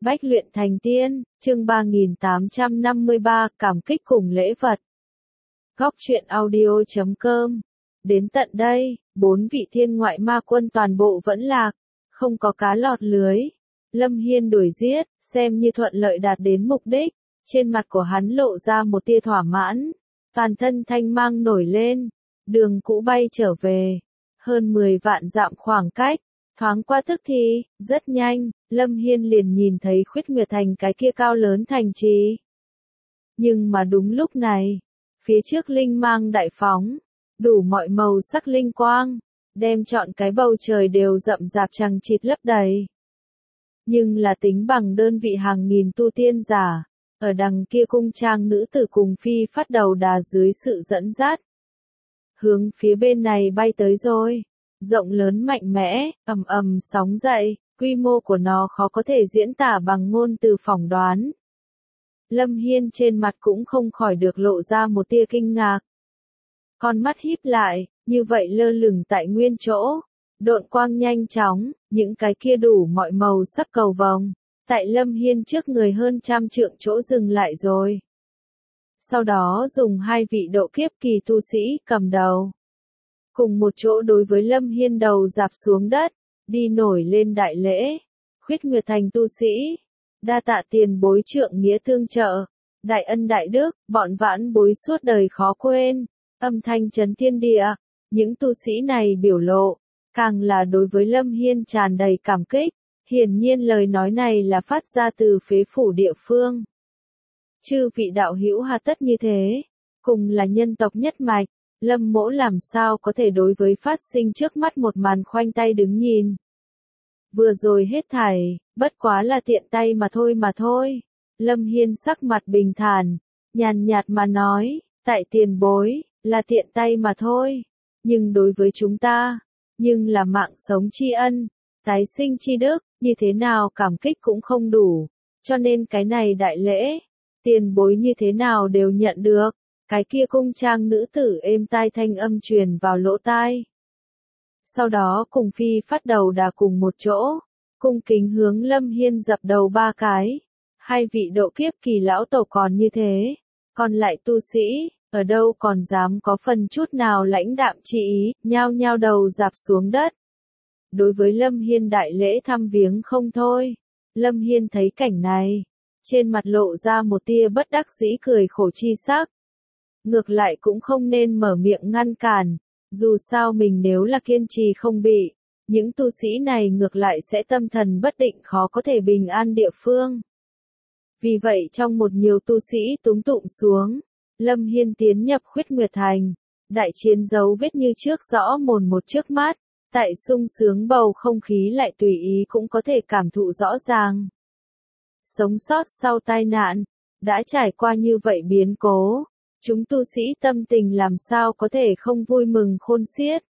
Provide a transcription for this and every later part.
Bách luyện thành tiên, chương 3853, cảm kích cùng lễ vật. Góc truyện audio.com. Đến tận đây, 4 vị thiên ngoại ma quân toàn bộ vẫn lạc, không có cá lọt lưới. Lâm Hiên đuổi giết, xem như thuận lợi đạt đến mục đích, trên mặt của hắn lộ ra một tia thỏa mãn, toàn thân thanh mang nổi lên, đường cũ bay trở về, hơn 10 vạn dặm khoảng cách. Thoáng qua tức thì, rất nhanh, Lâm Hiên liền nhìn thấy Khuyết Nguyệt Thành cái kia cao lớn thành trì. Nhưng mà đúng lúc này, phía trước linh mang đại phóng, đủ mọi màu sắc linh quang, đem trọn cái bầu trời đều rậm rạp chằng chịt lấp đầy. Nhưng là tính bằng đơn vị hàng nghìn tu tiên giả, ở đằng kia cung trang nữ tử cùng phi phát đầu đà dưới sự dẫn dắt. Hướng phía bên này bay tới rồi. Rộng lớn mạnh mẽ, ầm ầm sóng dậy, quy mô của nó khó có thể diễn tả bằng ngôn từ phỏng đoán. Lâm Hiên trên mặt cũng không khỏi được lộ ra một tia kinh ngạc. Con mắt híp lại, như vậy lơ lửng tại nguyên chỗ, độn quang nhanh chóng, những cái kia đủ mọi màu sắc cầu vồng, tại Lâm Hiên trước người hơn 100 trượng chỗ dừng lại rồi. Sau đó dùng 2 vị độ kiếp kỳ tu sĩ cầm đầu. Cùng một chỗ đối với Lâm Hiên đầu dạp xuống đất, đi nổi lên đại lễ. Khuyết Nguyệt Thành tu sĩ, đa tạ tiền bối trượng nghĩa tương trợ, đại ân đại đức, bọn vãn bối suốt đời khó quên, âm thanh chấn thiên địa. Những tu sĩ này biểu lộ, càng là đối với Lâm Hiên tràn đầy cảm kích, hiển nhiên lời nói này là phát ra từ phế phủ địa phương. Chư vị đạo hữu hà tất như thế, cùng là nhân tộc nhất mạch. Lâm Mỗ làm sao có thể đối với phát sinh trước mắt một màn khoanh tay đứng nhìn. Vừa rồi hết thảy, bất quá là tiện tay mà thôi. Lâm Hiên sắc mặt bình thản, nhàn nhạt mà nói, tại tiền bối, là tiện tay mà thôi. Nhưng đối với chúng ta, nhưng là mạng sống tri ân, tái sinh tri đức, như thế nào cảm kích cũng không đủ. Cho nên cái này đại lễ, tiền bối như thế nào đều nhận được. Cái kia cung trang nữ tử êm tai thanh âm truyền vào lỗ tai. Sau đó cùng phi phát đầu đà cùng một chỗ, cung kính hướng Lâm Hiên dập đầu 3 cái. 2 vị độ kiếp kỳ lão tổ còn như thế, còn lại tu sĩ, ở đâu còn dám có phần chút nào lãnh đạm chi ý, nhao nhao đầu dạp xuống đất. Đối với Lâm Hiên đại lễ thăm viếng không thôi, Lâm Hiên thấy cảnh này, trên mặt lộ ra một tia bất đắc dĩ cười khổ chi sắc. Ngược lại cũng không nên mở miệng ngăn cản, dù sao mình nếu là kiên trì không bị, những tu sĩ này ngược lại sẽ tâm thần bất định khó có thể bình an địa phương. Vì vậy trong một nhiều tu sĩ túm tụm xuống, Lâm Hiên tiến nhập Khuyết Nguyệt Thành, đại chiến dấu vết như trước rõ mồn một trước mắt, tại sung sướng bầu không khí lại tùy ý cũng có thể cảm thụ rõ ràng. Sống sót sau tai nạn, đã trải qua như vậy biến cố. Chúng tu sĩ tâm tình làm sao có thể không vui mừng khôn xiết.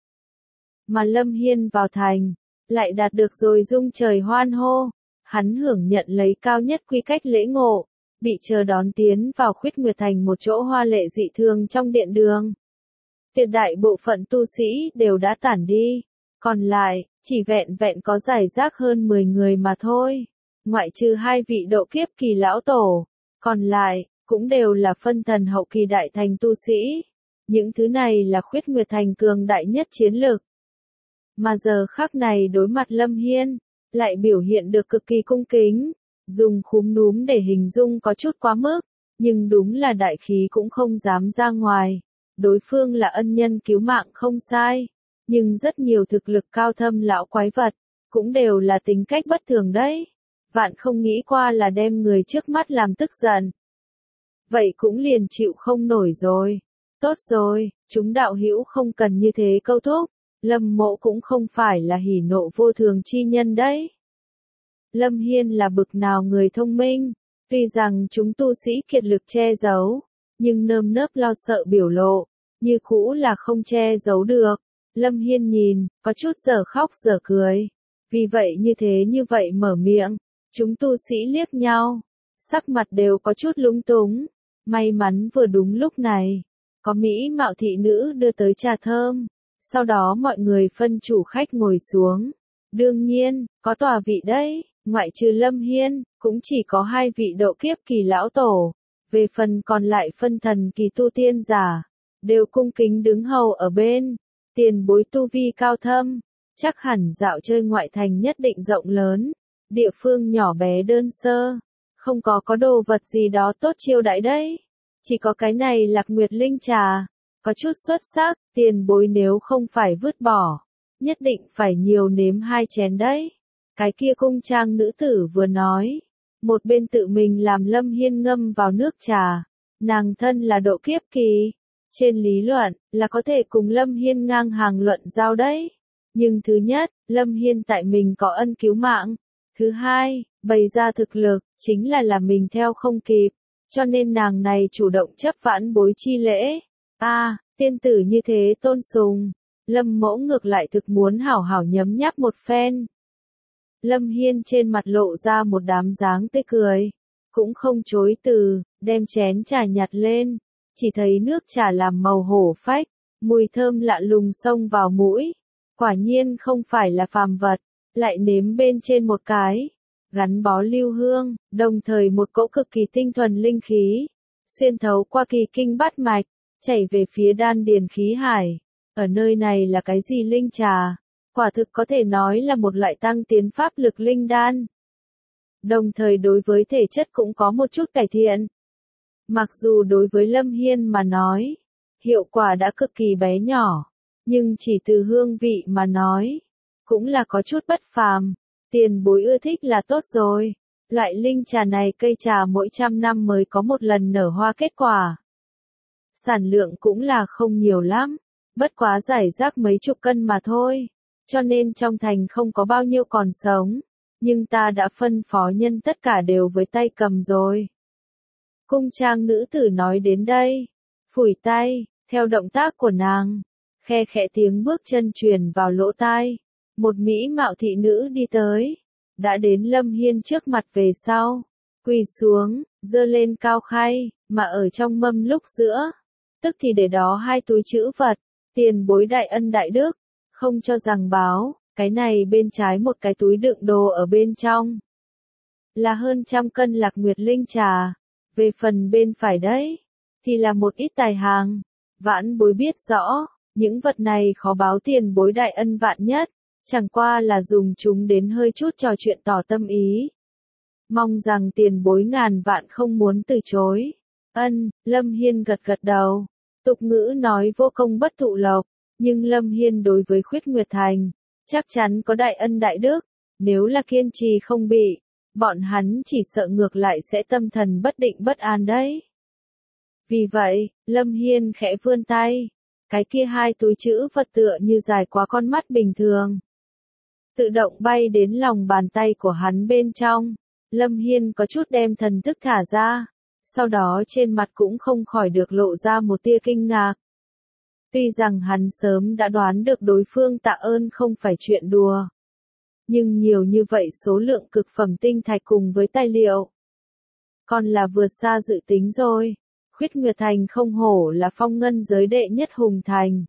Mà Lâm Hiên vào thành, lại đạt được rồi rung trời hoan hô. Hắn hưởng nhận lấy cao nhất quy cách lễ ngộ, bị chờ đón tiến vào Khuyết Nguyệt Thành một chỗ hoa lệ dị thường trong điện đường. Tuyệt đại bộ phận tu sĩ đều đã tản đi, còn lại, chỉ vẹn vẹn có giải rác hơn 10 người mà thôi. Ngoại trừ 2 vị độ kiếp kỳ lão tổ, còn lại cũng đều là phân thần hậu kỳ đại thành tu sĩ. Những thứ này là Khuyết Nguyệt Thành cường đại nhất chiến lực. Mà giờ khắc này đối mặt Lâm Hiên, lại biểu hiện được cực kỳ cung kính, dùng khúm núm để hình dung có chút quá mức, nhưng đúng là đại khí cũng không dám ra ngoài. Đối phương là ân nhân cứu mạng không sai, nhưng rất nhiều thực lực cao thâm lão quái vật, cũng đều là tính cách bất thường đấy. Vạn không nghĩ qua là đem người trước mắt làm tức giận. Vậy cũng liền chịu không nổi rồi. Tốt rồi, chúng đạo hữu không cần như thế câu thúc. Lâm Mỗ cũng không phải là hỉ nộ vô thường chi nhân đấy. Lâm Hiên là bực nào người thông minh, tuy rằng chúng tu sĩ kiệt lực che giấu, nhưng nơm nớp lo sợ biểu lộ, như cũ là không che giấu được. Lâm Hiên nhìn, có chút dở khóc dở cười. Vì vậy như vậy mở miệng, chúng tu sĩ liếc nhau, sắc mặt đều có chút lúng túng. May mắn vừa đúng lúc này, có mỹ mạo thị nữ đưa tới trà thơm, sau đó mọi người phân chủ khách ngồi xuống. Đương nhiên, có tòa vị đấy, ngoại trừ Lâm Hiên, cũng chỉ có 2 vị độ kiếp kỳ lão tổ, về phần còn lại phân thần kỳ tu tiên giả, đều cung kính đứng hầu ở bên, tiền bối tu vi cao thâm, chắc hẳn dạo chơi ngoại thành nhất định rộng lớn, địa phương nhỏ bé đơn sơ, không có đồ vật gì đó tốt chiêu đãi đấy, chỉ có cái này Lạc Nguyệt Linh trà, có chút xuất sắc, tiền bối nếu không phải vứt bỏ, nhất định phải nhiều nếm 2 chén đấy. Cái kia cung trang nữ tử vừa nói, một bên tự mình làm Lâm Hiên ngâm vào nước trà, nàng thân là độ kiếp kỳ, trên lý luận là có thể cùng Lâm Hiên ngang hàng luận giao đấy. Nhưng thứ nhất, Lâm Hiên tại mình có ân cứu mạng, thứ hai, bày ra thực lực, chính là mình theo không kịp, cho nên nàng này chủ động chấp vãn bối chi lễ. Tiên tử như thế tôn sùng, Lâm mẫu ngược lại thực muốn hảo hảo nhấm nháp một phen. Lâm Hiên trên mặt lộ ra một đám dáng tươi cười, cũng không chối từ, đem chén trà nhặt lên, chỉ thấy nước trà làm màu hổ phách, mùi thơm lạ lùng xông vào mũi, quả nhiên không phải là phàm vật, lại nếm bên trên một cái, gắn bó lưu hương, đồng thời một cỗ cực kỳ tinh thuần linh khí, xuyên thấu qua kỳ kinh bát mạch, chảy về phía đan điền khí hải. Ở nơi này là cái gì linh trà? Quả thực có thể nói là một loại tăng tiến pháp lực linh đan. Đồng thời đối với thể chất cũng có một chút cải thiện. Mặc dù đối với Lâm Hiên mà nói, hiệu quả đã cực kỳ bé nhỏ, nhưng chỉ từ hương vị mà nói, cũng là có chút bất phàm. Tiền bối ưa thích là tốt rồi. Loại linh trà này cây trà mỗi 100 năm mới có một lần nở hoa kết quả. Sản lượng cũng là không nhiều lắm, bất quá giải rác mấy chục cân mà thôi, cho nên trong thành không có bao nhiêu còn sống, nhưng ta đã phân phó nhân tất cả đều với tay cầm rồi. Cung trang nữ tử nói đến đây, phủi tay, theo động tác của nàng, khe khẽ tiếng bước chân truyền vào lỗ tai, một mỹ mạo thị nữ đi tới, đã đến Lâm Hiên trước mặt về sau, quỳ xuống, giơ lên cao khay, mà ở trong mâm lúc giữa, tức thì để đó 2 túi trữ vật, tiền bối đại ân đại đức, không cho rằng báo, cái này bên trái một cái túi đựng đồ ở bên trong, là hơn 100 cân Lạc Nguyệt Linh trà, về phần bên phải đấy, thì là một ít tài hàng, vãn bối biết rõ, những vật này khó báo tiền bối đại ân vạn nhất, chẳng qua là dùng chúng đến hơi chút trò chuyện tỏ tâm ý. Mong rằng tiền bối ngàn vạn không muốn từ chối. Lâm Hiên gật gật đầu. Tục ngữ nói vô công bất thụ lộc, nhưng Lâm Hiên đối với Khuyết Nguyệt Thành, chắc chắn có đại ân đại đức, nếu là kiên trì không bị, bọn hắn chỉ sợ ngược lại sẽ tâm thần bất định bất an đấy. Vì vậy, Lâm Hiên khẽ vươn tay, cái kia 2 túi trữ vật tựa như dài quá con mắt bình thường. Tự động bay đến lòng bàn tay của hắn bên trong, Lâm Hiên có chút đem thần thức thả ra, sau đó trên mặt cũng không khỏi được lộ ra một tia kinh ngạc. Tuy rằng hắn sớm đã đoán được đối phương tạ ơn không phải chuyện đùa, nhưng nhiều như vậy số lượng cực phẩm tinh thạch cùng với tài liệu, còn là vượt xa dự tính rồi. Khuyết Nguyệt Thành không hổ là phong ngân giới đệ nhất hùng thành,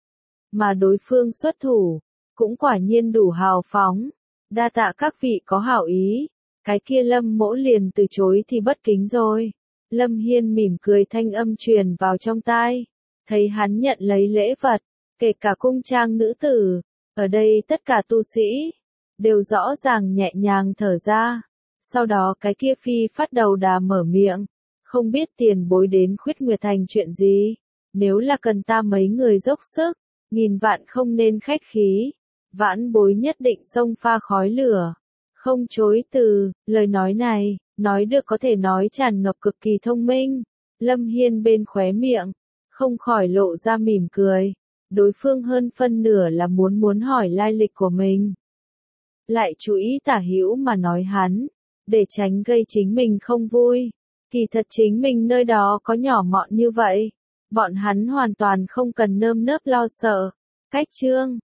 mà đối phương xuất thủ, cũng quả nhiên đủ hào phóng, đa tạ các vị có hảo ý, cái kia Lâm mỗ liền từ chối thì bất kính rồi. Lâm Hiên mỉm cười thanh âm truyền vào trong tai, thấy hắn nhận lấy lễ vật, kể cả cung trang nữ tử, ở đây tất cả tu sĩ, đều rõ ràng nhẹ nhàng thở ra, sau đó cái kia phi phát đầu đà mở miệng, không biết tiền bối đến Khuyết Nguyệt Thành chuyện gì, nếu là cần ta mấy người dốc sức, nghìn vạn không nên khách khí, vãn bối nhất định xông pha khói lửa, không chối từ. Lời nói này, nói được có thể nói tràn ngập cực kỳ thông minh. Lâm Hiên bên khóe miệng, không khỏi lộ ra mỉm cười, đối phương hơn phân nửa là muốn hỏi lai lịch của mình. Lại chú ý tả hữu mà nói hắn, để tránh gây chính mình không vui. Kỳ thật chính mình nơi đó có nhỏ mọn như vậy, bọn hắn hoàn toàn không cần nơm nớp lo sợ. Cách chương